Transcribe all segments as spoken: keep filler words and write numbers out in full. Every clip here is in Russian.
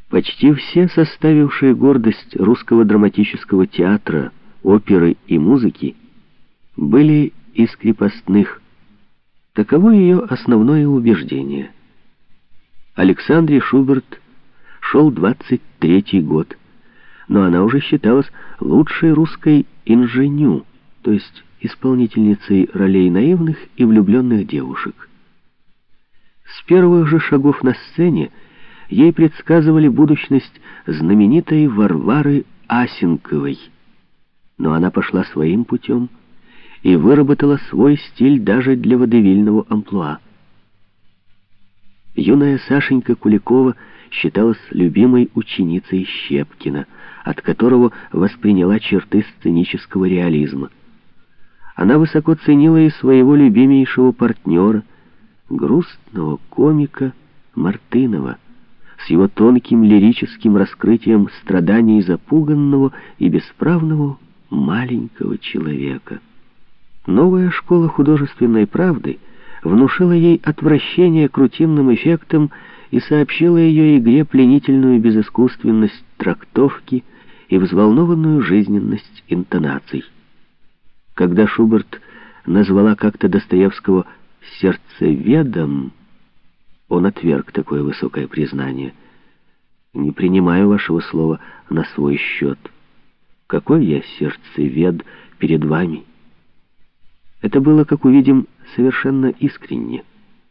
Почти все составившие гордость русского драматического театра, оперы и музыки были из крепостных. Таково ее основное убеждение. Александре Шуберт шел двадцать третий год, но она уже считалась лучшей русской инженю, то есть исполнительницей ролей наивных и влюбленных девушек. С первых же шагов на сцене ей предсказывали будущность знаменитой Варвары Асенковой, но она пошла своим путем и выработала свой стиль даже для водевильного амплуа. Юная Сашенька Куликова считалась любимой ученицей Щепкина, от которого восприняла черты сценического реализма. Она высоко ценила и своего любимейшего партнера, грустного комика Мартынова, с его тонким лирическим раскрытием страданий запуганного и бесправного маленького человека. Новая школа художественной правды внушила ей отвращение к рутинным эффектам и сообщила ее игре пленительную безыскусственность трактовки и взволнованную жизненность интонаций. Когда Шуберт назвала как-то Достоевского «сердцеведом», он отверг такое высокое признание. «Не принимаю вашего слова на свой счет. Какой я сердцевед перед вами?» Это было, как увидим, совершенно искренне.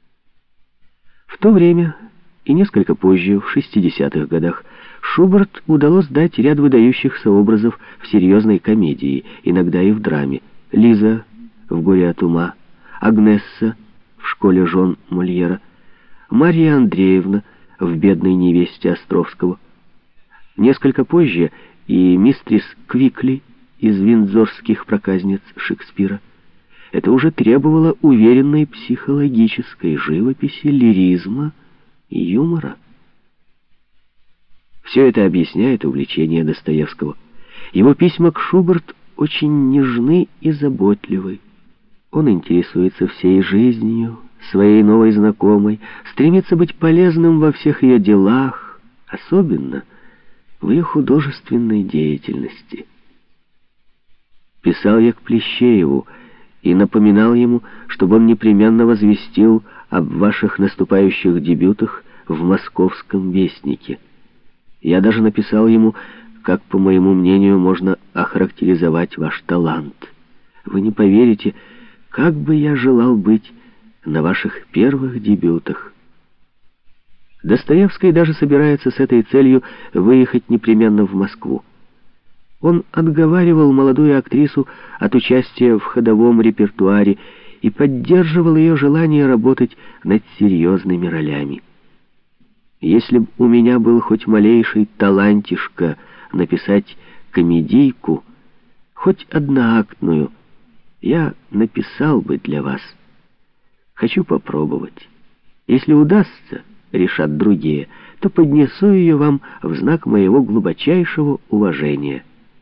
В то время и несколько позже, в шестидесятых годах, Шуберт удалось дать ряд выдающихся образов в серьезной комедии, иногда и в драме. Лиза в «Горе от ума», Агнесса в «Школе жен Мольера», Марья Андреевна в «Бедной невесте» Островского. Несколько позже и мистрис Квикли из «Виндзорских проказниц» Шекспира. Это уже требовало уверенной психологической живописи, лиризма и юмора. Все это объясняет увлечение Достоевского. Его письма к Шуберт очень нежны и заботливы. Он интересуется всей жизнью своей новой знакомой, стремится быть полезным во всех ее делах, особенно в ее художественной деятельности. Писал я к Плещееву и напоминал ему, чтобы он непременно возвестил об ваших наступающих дебютах в «Московском вестнике». Я даже написал ему, как, по моему мнению, можно охарактеризовать ваш талант. Вы не поверите, как бы я желал быть на ваших первых дебютах. Достоевский даже собирается с этой целью выехать непременно в Москву. Он отговаривал молодую актрису от участия в ходовом репертуаре и поддерживал ее желание работать над серьезными ролями. Если бы у меня был хоть малейший талантишко написать комедийку, хоть одноактную, я написал бы для вас. Хочу попробовать. Если удастся, решат другие, то поднесу ее вам в знак моего глубочайшего уважения.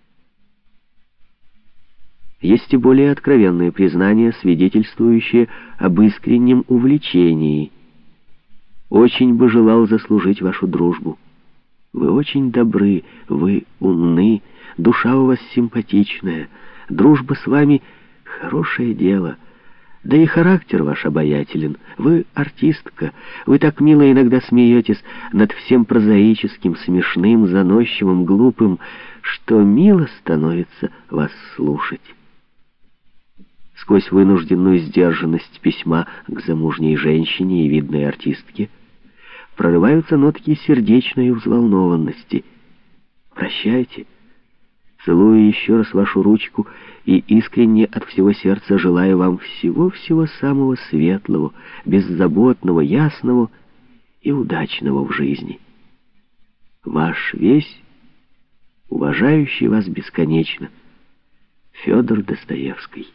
Есть и более откровенные признания, свидетельствующие об искреннем увлечении. Очень бы желал заслужить вашу дружбу. Вы очень добры, вы умны, душа у вас симпатичная, дружба с вами — хорошее дело. Да и характер ваш обаятелен. Вы артистка, вы так мило иногда смеетесь над всем прозаическим, смешным, заносчивым, глупым, что мило становится вас слушать. Сквозь вынужденную сдержанность письма к замужней женщине и видной артистке прорываются нотки сердечной взволнованности. Прощайте. Целую еще раз вашу ручку и искренне от всего сердца желаю вам всего-всего самого светлого, беззаботного, ясного и удачного в жизни. Ваш весь, уважающий вас бесконечно, Федор Достоевский.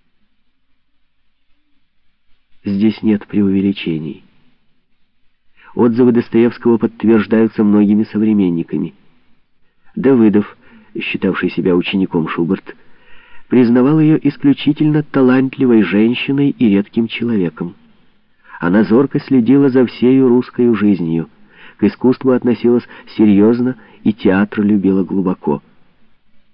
Здесь нет преувеличений. Отзывы Достоевского подтверждаются многими современниками. Давыдов, считавший себя учеником Шуберт, признавал ее исключительно талантливой женщиной и редким человеком. Она зорко следила за всею русской жизнью. к искусству относилась серьезно и театр любила глубоко.